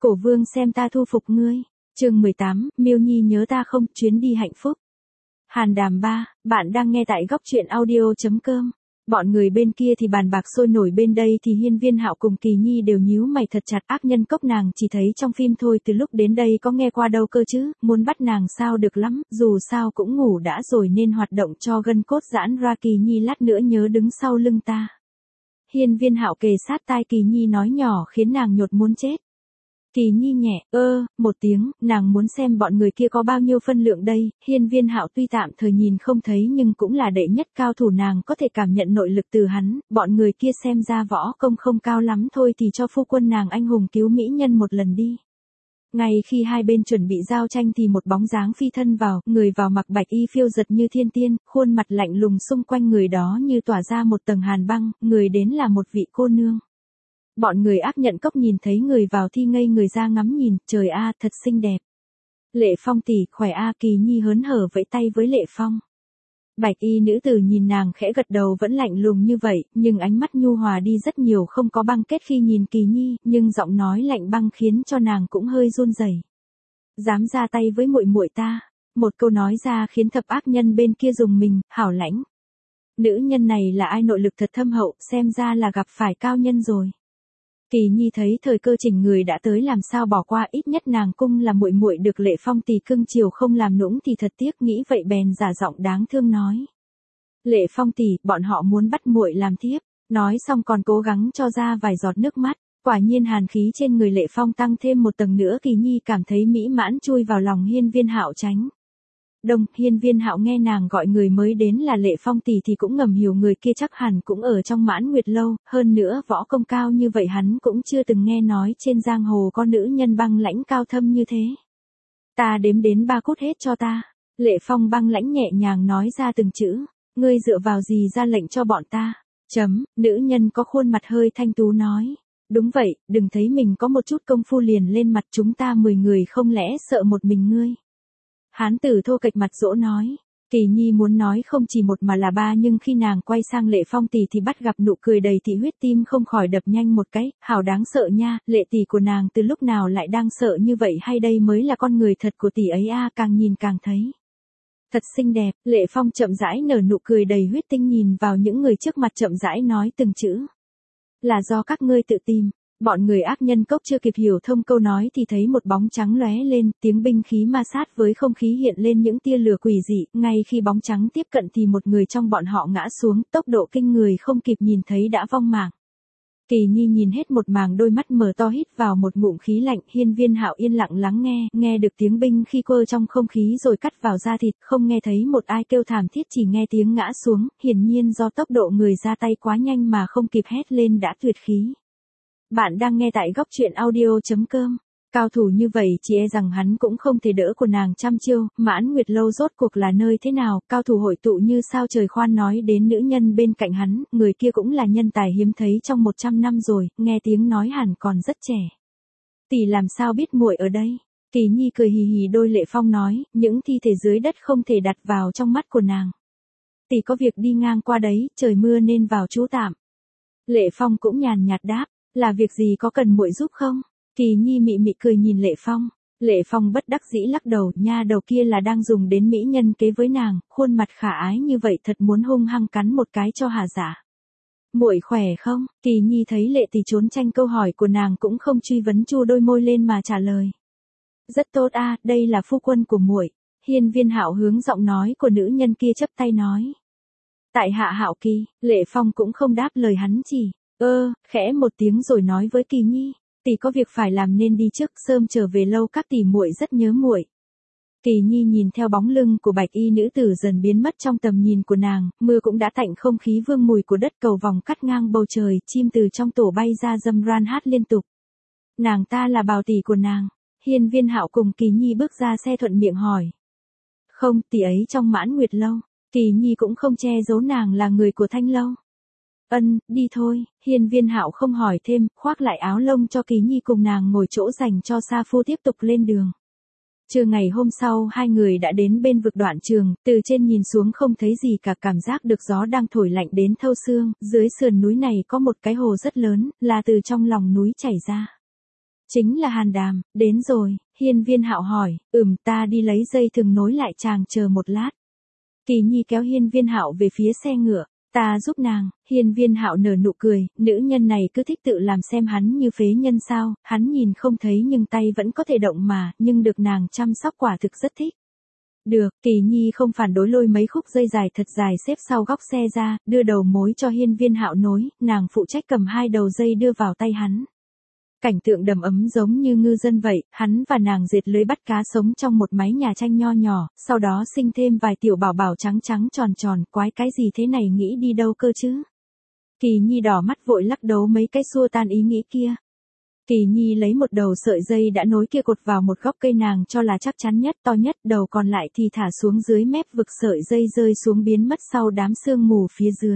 Cổ vương xem ta thu phục ngươi. Chương 18, Miêu Nhi nhớ ta không, chuyến đi hạnh phúc. Hàn Đàm 3, bạn đang nghe tại góc truyện audio.com. Bọn người bên kia thì bàn bạc sôi nổi, bên đây thì Hiên Viên Hạo cùng Kỳ Nhi đều nhíu mày thật chặt. Ác nhân cốc nàng chỉ thấy trong phim thôi, từ lúc đến đây có nghe qua đâu cơ chứ, muốn bắt nàng sao được lắm, dù sao cũng ngủ đã rồi nên hoạt động cho gân cốt giãn ra. Kỳ Nhi lát nữa nhớ đứng sau lưng ta. Hiên Viên Hạo kề sát tai Kỳ Nhi nói nhỏ khiến nàng nhột muốn chết. Kỳ Nhi nhẹ, một tiếng, nàng muốn xem bọn người kia có bao nhiêu phân lượng đây. Hiên Viên Hạo tuy tạm thời nhìn không thấy nhưng cũng là đệ nhất cao thủ, nàng có thể cảm nhận nội lực từ hắn. Bọn người kia xem ra võ công không cao lắm thôi thì cho phu quân nàng anh hùng cứu mỹ nhân một lần đi. Ngay khi hai bên chuẩn bị giao tranh thì một bóng dáng phi thân vào, người vào mặc bạch y phiêu giật như thiên tiên, khuôn mặt lạnh lùng, xung quanh người đó như tỏa ra một tầng hàn băng, người đến là một vị cô nương. Bọn người ác nhận cốc nhìn thấy người vào thì ngây người ra ngắm nhìn, trời a, thật xinh đẹp. Lệ Phong tỷ, khỏe a. Kỳ Nhi hớn hở vẫy tay với Lệ Phong. Bạch y nữ tử nhìn nàng khẽ gật đầu, vẫn lạnh lùng như vậy, nhưng ánh mắt nhu hòa đi rất nhiều, không có băng kết khi nhìn Kỳ Nhi, nhưng giọng nói lạnh băng khiến cho nàng cũng hơi run rẩy. Dám ra tay với muội muội ta? Một câu nói ra khiến thập ác nhân bên kia rùng mình, hảo lãnh. Nữ nhân này là ai, nội lực thật thâm hậu, xem ra là gặp phải cao nhân rồi. Kỳ Nhi thấy thời cơ chỉnh người đã tới, làm sao bỏ qua, ít nhất nàng cung là muội muội được Lệ Phong tỷ cưng chiều, không làm nũng thì thật tiếc, nghĩ vậy bèn giả giọng đáng thương nói. Lệ Phong tỷ, bọn họ muốn bắt muội làm thiếp. Nói xong còn cố gắng cho ra vài giọt nước mắt. Quả nhiên hàn khí trên người Lệ Phong tăng thêm một tầng nữa. Kỳ Nhi cảm thấy mỹ mãn, chui vào lòng Hiên Viên Hạo tránh. Đông. Hiên Viên Hạo nghe nàng gọi người mới đến là Lệ Phong tỷ thì cũng ngầm hiểu người kia chắc hẳn cũng ở trong Mãn Nguyệt lâu, hơn nữa võ công cao như vậy hắn cũng chưa từng nghe nói trên giang hồ có nữ nhân băng lãnh cao thâm như thế. Ta đếm đến 3 cút hết cho ta. Lệ Phong băng lãnh nhẹ nhàng nói ra từng chữ. Ngươi dựa vào gì ra lệnh cho bọn ta? Nữ nhân có khuôn mặt hơi thanh tú nói. Đúng vậy, đừng thấy mình có một chút công phu liền lên mặt, chúng ta 10 người không lẽ sợ một mình ngươi? Hán tử thô kệch mặt dỗ nói. Kỳ Nhi muốn nói không chỉ một mà là 3, nhưng khi nàng quay sang Lệ Phong tỷ thì bắt gặp nụ cười đầy thị huyết, tim không khỏi đập nhanh một cái, hảo đáng sợ nha. Lệ tỷ của nàng từ lúc nào lại đang sợ như vậy, hay đây mới là con người thật của tỷ ấy a? Càng nhìn càng thấy thật xinh đẹp. Lệ Phong chậm rãi nở nụ cười đầy huyết tinh, nhìn vào những người trước mặt chậm rãi nói từng chữ. Là do các ngươi tự tìm. Bọn người ác nhân cốc chưa kịp hiểu thông câu nói thì thấy một bóng trắng lóe lên, tiếng binh khí ma sát với không khí hiện lên những tia lửa quỷ dị. Ngay khi bóng trắng tiếp cận thì một người trong bọn họ ngã xuống, tốc độ kinh người, không kịp nhìn thấy đã vong mạng. Kỳ Nhi nhìn hết một màng, đôi mắt mở to hít vào một ngụm khí lạnh. Hiên Viên Hạo yên lặng lắng nghe được tiếng binh khi quơ trong không khí rồi cắt vào da thịt, không nghe thấy một ai kêu thảm thiết, chỉ nghe tiếng ngã xuống, hiển nhiên do tốc độ người ra tay quá nhanh mà không kịp hét lên đã tuyệt khí. Bạn đang nghe tại góc truyện audio.com. Cao thủ như vậy chỉ e rằng hắn cũng không thể đỡ của nàng trăm chiêu. Mãn Nguyệt lâu rốt cuộc là nơi thế nào, cao thủ hội tụ như sao trời. Khoan nói đến nữ nhân bên cạnh hắn, người kia cũng là nhân tài hiếm thấy trong 100 năm rồi, nghe tiếng nói hẳn còn rất trẻ. Tỷ làm sao biết muội ở đây? Kỳ Nhi cười hì hì đôi Lệ Phong nói, những thi thể dưới đất không thể đặt vào trong mắt của nàng. Tỷ có việc đi ngang qua đấy, trời mưa nên vào trú tạm. Lệ Phong cũng nhàn nhạt đáp. Là việc gì, có cần muội giúp không? Kỳ Nhi mị mị cười nhìn Lệ Phong. Lệ Phong bất đắc dĩ lắc đầu, nha đầu kia là đang dùng đến mỹ nhân kế với nàng, khuôn mặt khả ái như vậy thật muốn hung hăng cắn một cái cho hà giả. Muội khỏe không? Kỳ Nhi thấy Lệ tỷ trốn tranh câu hỏi của nàng cũng không truy vấn, chu đôi môi lên mà trả lời. Rất tốt a, đây là phu quân của muội. Hiên Viên Hạo hướng giọng nói của nữ nhân kia chắp tay nói. Tại hạ Hạo Kỳ. Lệ Phong cũng không đáp lời hắn, chỉ khẽ một tiếng rồi nói với Kỳ Nhi, tỷ có việc phải làm nên đi trước, sớm trở về lâu các tỷ muội rất nhớ muội. Kỳ Nhi nhìn theo bóng lưng của bạch y nữ tử dần biến mất trong tầm nhìn của nàng, mưa cũng đã tạnh, không khí vương mùi của đất cầu vòng cắt ngang bầu trời, chim từ trong tổ bay ra râm ran hát liên tục. Nàng ta là bào tỷ của nàng. Hiên Viên Hạo cùng Kỳ Nhi bước ra xe thuận miệng hỏi. Không, tỷ ấy trong Mãn Nguyệt lâu. Kỳ Nhi cũng không che giấu nàng là người của Thanh lâu. Đi thôi. Hiên Viên Hạo không hỏi thêm, khoác lại áo lông cho Kỳ Nhi cùng nàng ngồi chỗ dành cho sa phu tiếp tục lên đường. Trưa ngày hôm sau hai người đã đến bên vực Đoạn Trường, từ trên nhìn xuống không thấy gì cả, cảm giác được gió đang thổi lạnh đến thâu xương. Dưới sườn núi này có một cái hồ rất lớn, là từ trong lòng núi chảy ra. Chính là Hàn Đàm, đến rồi, Hiên Viên Hạo hỏi, ta đi lấy dây thừng nối lại chàng chờ một lát. Kỳ Nhi kéo Hiên Viên Hạo về phía xe ngựa, ta giúp nàng. Hiên Viên Hạo nở nụ cười, nữ nhân này cứ thích tự làm xem hắn như phế nhân sao, hắn nhìn không thấy nhưng tay vẫn có thể động mà, nhưng được nàng chăm sóc quả thực rất thích. Được, Kỳ Nhi không phản đối, lôi mấy khúc dây dài thật dài xếp sau góc xe ra, đưa đầu mối cho Hiên Viên Hạo nối, nàng phụ trách cầm 2 đầu dây đưa vào tay hắn. Cảnh tượng đầm ấm giống như ngư dân vậy, hắn và nàng dệt lưới bắt cá sống trong một mái nhà tranh nho nhỏ, sau đó sinh thêm vài tiểu bảo bảo trắng trắng tròn tròn, quái cái gì thế này nghĩ đi đâu cơ chứ. Kỳ Nhi đỏ mắt vội lắc đầu mấy cái xua tan ý nghĩ kia. Kỳ Nhi lấy một đầu sợi dây đã nối kia cột vào một góc cây nàng cho là chắc chắn nhất, to nhất, đầu còn lại thì thả xuống dưới mép vực, sợi dây rơi xuống biến mất sau đám sương mù phía dưới.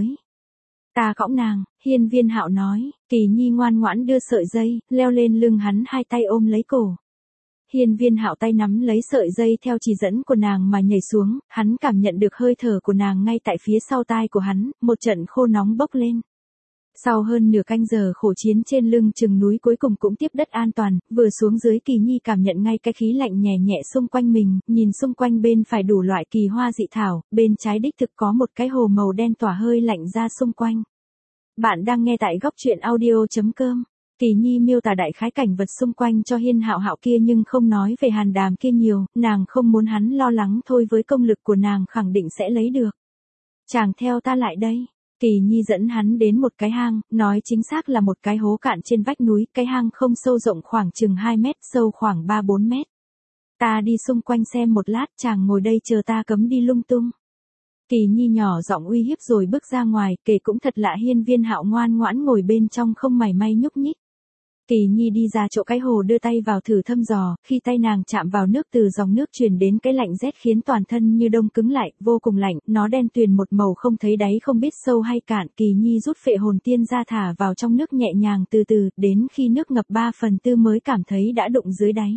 Ta cõng nàng, Hiên Viên Hạo nói. Kỳ Nhi ngoan ngoãn đưa sợi dây, leo lên lưng hắn, 2 tay ôm lấy cổ. Hiên Viên Hạo tay nắm lấy sợi dây theo chỉ dẫn của nàng mà nhảy xuống, hắn cảm nhận được hơi thở của nàng ngay tại phía sau tai của hắn, một trận khô nóng bốc lên. Sau hơn nửa canh giờ khổ chiến trên lưng chừng núi cuối cùng cũng tiếp đất an toàn, vừa xuống dưới Kỳ Nhi cảm nhận ngay cái khí lạnh nhẹ nhẹ xung quanh mình, nhìn xung quanh bên phải đủ loại kỳ hoa dị thảo, bên trái đích thực có một cái hồ màu đen tỏa hơi lạnh ra xung quanh. Bạn đang nghe tại góc truyện audio.com. Kỳ Nhi miêu tả đại khái cảnh vật xung quanh cho Hiên Hạo Hạo kia nhưng không nói về Hàn Đàm kia nhiều, nàng không muốn hắn lo lắng thôi, với công lực của nàng khẳng định sẽ lấy được. Chàng theo ta lại đây. Kỳ Nhi dẫn hắn đến một cái hang, nói chính xác là một cái hố cạn trên vách núi, cái hang không sâu, rộng khoảng chừng 2 mét, sâu khoảng 3-4 mét. Ta đi xung quanh xem một lát, chàng ngồi đây chờ ta, cấm đi lung tung. Kỳ Nhi nhỏ giọng uy hiếp rồi bước ra ngoài, kể cũng thật lạ, Hiên Viên Hạo ngoan ngoãn ngồi bên trong không mảy may nhúc nhích. Kỳ Nhi đi ra chỗ cái hồ, đưa tay vào thử thăm dò, khi tay nàng chạm vào nước, từ dòng nước truyền đến cái lạnh rét khiến toàn thân như đông cứng lại, vô cùng lạnh, nó đen tuyền một màu không thấy đáy, không biết sâu hay cạn. Kỳ Nhi rút phệ hồn tiên ra thả vào trong nước nhẹ nhàng từ từ, đến khi nước ngập 3/4 mới cảm thấy đã đụng dưới đáy.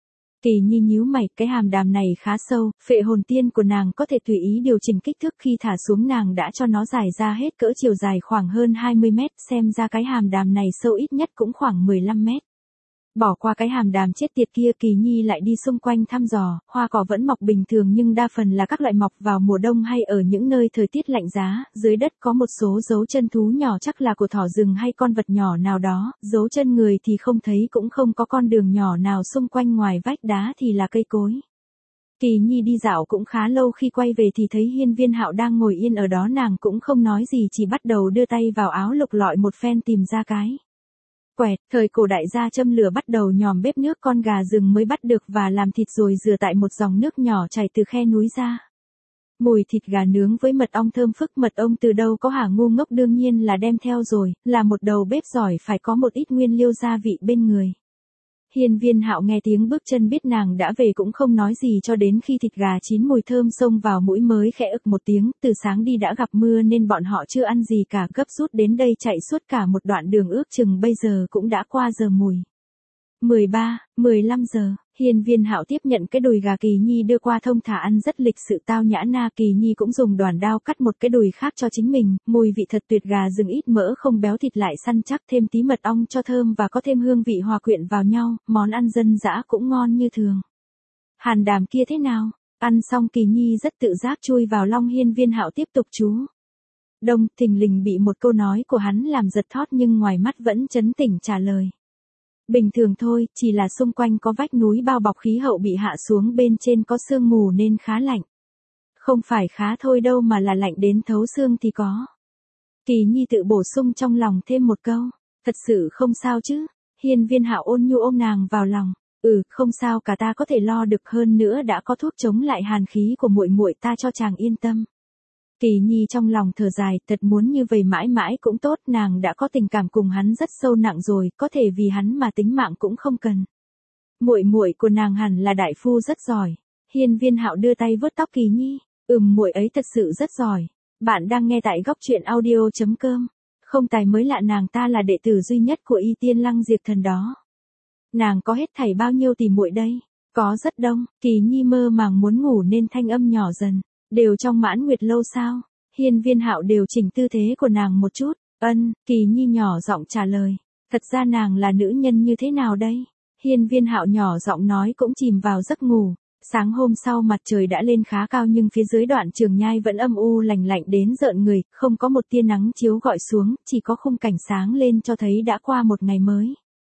Kỳ Nhi nhíu mày, cái hàm đàm này khá sâu, phệ hồn tiên của nàng có thể tùy ý điều chỉnh kích thước, khi thả xuống nàng đã cho nó dài ra hết cỡ, chiều dài khoảng hơn 20 mét, xem ra cái hàm đàm này sâu ít nhất cũng khoảng 15 mét. Bỏ qua cái hàm đàm chết tiệt kia, Kỳ Nhi lại đi xung quanh thăm dò, hoa cỏ vẫn mọc bình thường nhưng đa phần là các loại mọc vào mùa đông hay ở những nơi thời tiết lạnh giá, dưới đất có một số dấu chân thú nhỏ, chắc là của thỏ rừng hay con vật nhỏ nào đó, dấu chân người thì không thấy, cũng không có con đường nhỏ nào xung quanh, ngoài vách đá thì là cây cối. Kỳ Nhi đi dạo cũng khá lâu, khi quay về thì thấy Hiên Viên Hạo đang ngồi yên ở đó, nàng cũng không nói gì, chỉ bắt đầu đưa tay vào áo lục lọi một phen tìm ra cái quẹt. Thời cổ đại gia châm lửa bắt đầu nhòm bếp nước con gà rừng mới bắt được và làm thịt, rồi rửa tại một dòng nước nhỏ chảy từ khe núi ra. Mùi thịt gà nướng với mật ong thơm phức, mật ong từ đâu có hả ngu ngốc, đương nhiên là đem theo rồi, là một đầu bếp giỏi phải có một ít nguyên liệu gia vị bên người. Hiên Viên Hạo nghe tiếng bước chân biết nàng đã về cũng không nói gì, cho đến khi thịt gà chín mùi thơm xông vào mũi mới khẽ ực một tiếng. Từ sáng đi đã gặp mưa nên bọn họ chưa ăn gì cả, gấp rút đến đây chạy suốt cả một đoạn đường, ước chừng bây giờ cũng đã qua giờ mùi. 15 giờ, Hiên Viên Hạo tiếp nhận cái đùi gà Kỳ Nhi đưa qua, thông thả ăn rất lịch sự tao nhã na. Kỳ Nhi cũng dùng đoàn đao cắt một cái đùi khác cho chính mình, mùi vị thật tuyệt, gà rừng ít mỡ không béo, thịt lại săn chắc, thêm tí mật ong cho thơm và có thêm hương vị hòa quyện vào nhau, món ăn dân dã cũng ngon như thường. Hàn Đàm kia thế nào? Ăn xong Kỳ Nhi rất tự giác chui vào lòng Hiên Viên Hạo tiếp tục chú đông, thình lình bị một câu nói của hắn làm giật thót nhưng ngoài mắt vẫn trấn tĩnh trả lời. Bình thường thôi, chỉ là xung quanh có vách núi bao bọc, khí hậu bị hạ xuống, bên trên có sương mù nên khá lạnh. Không phải khá thôi đâu mà là lạnh đến thấu xương thì có. Kỳ Nhi tự bổ sung trong lòng thêm một câu. Thật sự không sao chứ? Hiên Viên Hạo ôn nhu ôm nàng vào lòng. Không sao cả, ta có thể lo được, hơn nữa đã có thuốc chống lại hàn khí của muội muội ta, cho chàng yên tâm. Kỳ Nhi trong lòng thở dài, thật muốn như vậy mãi mãi cũng tốt, nàng đã có tình cảm cùng hắn rất sâu nặng rồi, có thể vì hắn mà tính mạng cũng không cần. Muội muội của nàng hẳn là đại phu rất giỏi. Hiên Viên Hạo đưa tay vuốt tóc Kỳ Nhi. Muội ấy thật sự rất giỏi. Bạn đang nghe tại góc truyện audio.com. Không tài mới lạ, nàng ta là đệ tử duy nhất của Y Tiên Lăng Diệp Thần đó. Nàng có hết thảy bao nhiêu tỷ muội đây? Có rất đông. Kỳ Nhi mơ màng muốn ngủ nên thanh âm nhỏ dần. Đều trong Mãn Nguyệt lâu sao? Hiên Viên Hạo điều chỉnh tư thế của nàng một chút. Kỳ Nhi nhỏ giọng trả lời. Thật ra nàng là nữ nhân như thế nào đây? Hiên Viên Hạo nhỏ giọng nói cũng chìm vào giấc ngủ. Sáng hôm sau mặt trời đã lên khá cao nhưng phía dưới đoạn Trường Nhai vẫn âm u lạnh lạnh đến rợn người, không có một tia nắng chiếu gọi xuống, chỉ có khung cảnh sáng lên cho thấy đã qua một ngày mới.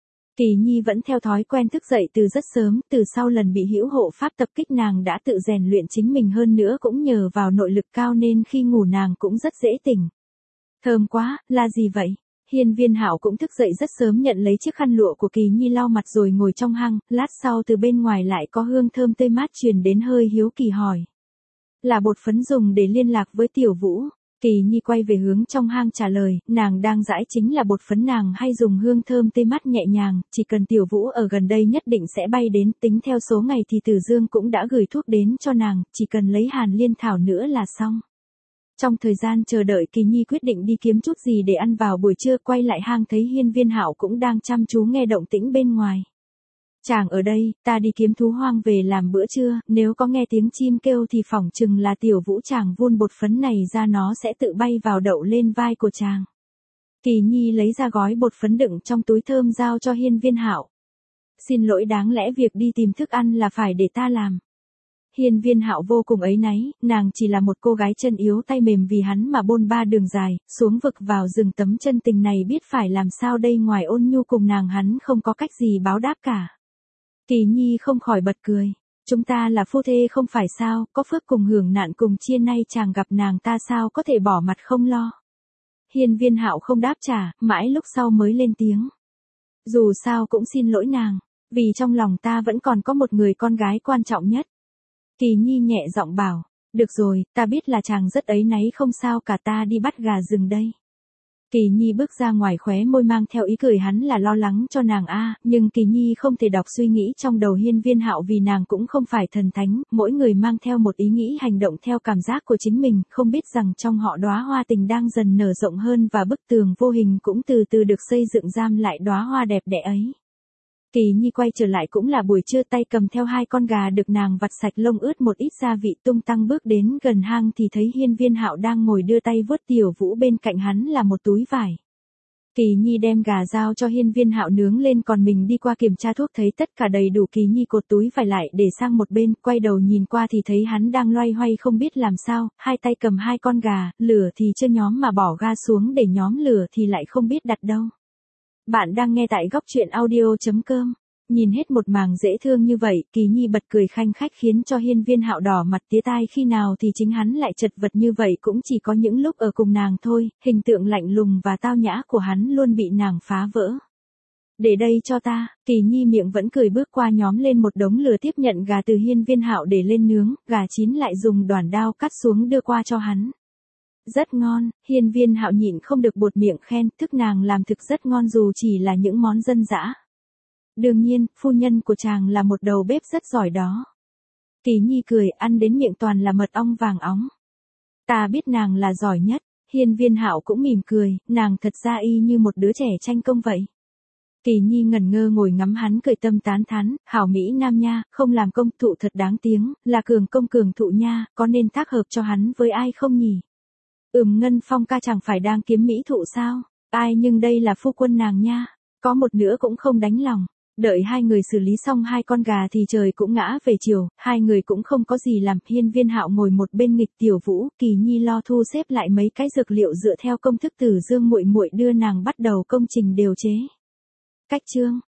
Kỳ Nhi vẫn theo thói quen thức dậy từ rất sớm, từ sau lần bị hữu hộ pháp tập kích nàng đã tự rèn luyện chính mình hơn nữa cũng nhờ vào nội lực cao nên khi ngủ nàng cũng rất dễ tỉnh. Thơm quá, là gì vậy? Hiên Viên Hạo cũng thức dậy rất sớm nhận lấy chiếc khăn lụa của Kỳ Nhi lau mặt rồi ngồi trong hang, lát sau từ bên ngoài lại có hương thơm tươi mát truyền đến hơi hiếu kỳ hỏi. Là bột phấn dùng để liên lạc với Tiểu Vũ. Kỳ Nhi quay về hướng trong hang trả lời, nàng đang giãi chính là bột phấn nàng hay dùng hương thơm tươi mát nhẹ nhàng, chỉ cần Tiểu Vũ ở gần đây nhất định sẽ bay đến, tính theo số ngày thì Từ Dương cũng đã gửi thuốc đến cho nàng, chỉ cần lấy Hàn Liên Thảo nữa là xong. Trong thời gian chờ đợi Kỳ Nhi quyết định đi kiếm chút gì để ăn vào buổi trưa, quay lại hang thấy Hiên Viên Hạo cũng đang chăm chú nghe động tĩnh bên ngoài. Chàng ở đây, ta đi kiếm thú hoang về làm bữa trưa, nếu có nghe tiếng chim kêu thì phỏng chừng là Tiểu Vũ chàng vun bột phấn này ra nó sẽ tự bay vào đậu lên vai của chàng. Kỳ Nhi lấy ra gói bột phấn đựng trong túi thơm giao cho Hiên Viên Hạo. Xin lỗi, đáng lẽ việc đi tìm thức ăn là phải để ta làm. Hiên Viên Hạo vô cùng áy náy, nàng chỉ là một cô gái chân yếu tay mềm vì hắn mà bôn ba đường dài, xuống vực vào rừng tấm chân tình này biết phải làm sao đây, ngoài ôn nhu cùng nàng hắn không có cách gì báo đáp cả. Kỳ Nhi không khỏi bật cười. Chúng ta là phu thê không phải sao, có phước cùng hưởng nạn cùng chia, nay chàng gặp nàng ta sao có thể bỏ mặt không lo. Hiên Viên Hạo không đáp trả, mãi lúc sau mới lên tiếng. Dù sao cũng xin lỗi nàng, vì trong lòng ta vẫn còn có một người con gái quan trọng nhất. Kỳ Nhi nhẹ giọng bảo, được rồi, ta biết là chàng rất áy náy, không sao cả, ta đi bắt gà rừng đây. Kỳ Nhi bước ra ngoài, khóe môi mang theo ý cười, hắn là lo lắng cho nàng nhưng Kỳ Nhi không thể đọc suy nghĩ trong đầu Hiên Viên Hạo vì nàng cũng không phải thần thánh, mỗi người mang theo một ý nghĩ hành động theo cảm giác của chính mình, không biết rằng trong họ đóa hoa tình đang dần nở rộng hơn và bức tường vô hình cũng từ từ được xây dựng giam lại đóa hoa đẹp đẽ ấy. Kỳ Nhi quay trở lại cũng là buổi trưa, tay cầm theo 2 con gà được nàng vặt sạch lông ướt một ít gia vị, tung tăng bước đến gần hang thì thấy Hiên Viên Hạo đang ngồi đưa tay vuốt Tiểu Vũ, bên cạnh hắn là một túi vải. Kỳ Nhi đem gà giao cho Hiên Viên Hạo nướng lên, còn mình đi qua kiểm tra thuốc, thấy tất cả đầy đủ. Kỳ Nhi cột túi vải lại để sang một bên, quay đầu nhìn qua thì thấy hắn đang loay hoay không biết làm sao, hai tay cầm 2 con gà, lửa thì chưa nhóm mà bỏ ga xuống để nhóm lửa thì lại không biết đặt đâu. Bạn đang nghe tại góc truyện audio.com. Nhìn hết một màng dễ thương như vậy, Kỳ Nhi bật cười khanh khách khiến cho Hiên Viên Hạo đỏ mặt tía tai, khi nào thì chính hắn lại chật vật như vậy, cũng chỉ có những lúc ở cùng nàng thôi, hình tượng lạnh lùng và tao nhã của hắn luôn bị nàng phá vỡ. Để đây cho ta, Kỳ Nhi miệng vẫn cười bước qua nhóm lên một đống lửa, tiếp nhận gà từ Hiên Viên Hạo để lên nướng, gà chín lại dùng đoản đao cắt xuống đưa qua cho hắn. Rất ngon, Hiên Viên Hạo nhịn không được buột miệng khen, thức nàng làm thực rất ngon dù chỉ là những món dân dã. Đương nhiên, phu nhân của chàng là một đầu bếp rất giỏi đó. Kỳ Nhi cười, ăn đến miệng toàn là mật ong vàng óng. Ta biết nàng là giỏi nhất. Hiên Viên Hạo cũng mỉm cười, nàng thật ra y như một đứa trẻ tranh công vậy. Kỳ Nhi ngẩn ngơ ngồi ngắm hắn cười tâm tán thán, hảo Mỹ Nam nha, không làm công thụ thật đáng tiếng, là cường công cường thụ nha, có nên tác hợp cho hắn với ai không nhỉ? Ngân Phong ca chẳng phải đang kiếm mỹ thụ sao? Ai, nhưng đây là phu quân nàng nha. Có một nữa cũng không đánh lòng. Đợi hai người xử lý xong 2 con gà thì trời cũng ngã về chiều, hai người cũng không có gì làm. Hiên Viên Hạo ngồi một bên nghịch Tiểu Vũ, Kỳ Nhi lo thu xếp lại mấy cái dược liệu dựa theo công thức Từ Dương muội muội đưa nàng bắt đầu công trình điều chế. Cách chương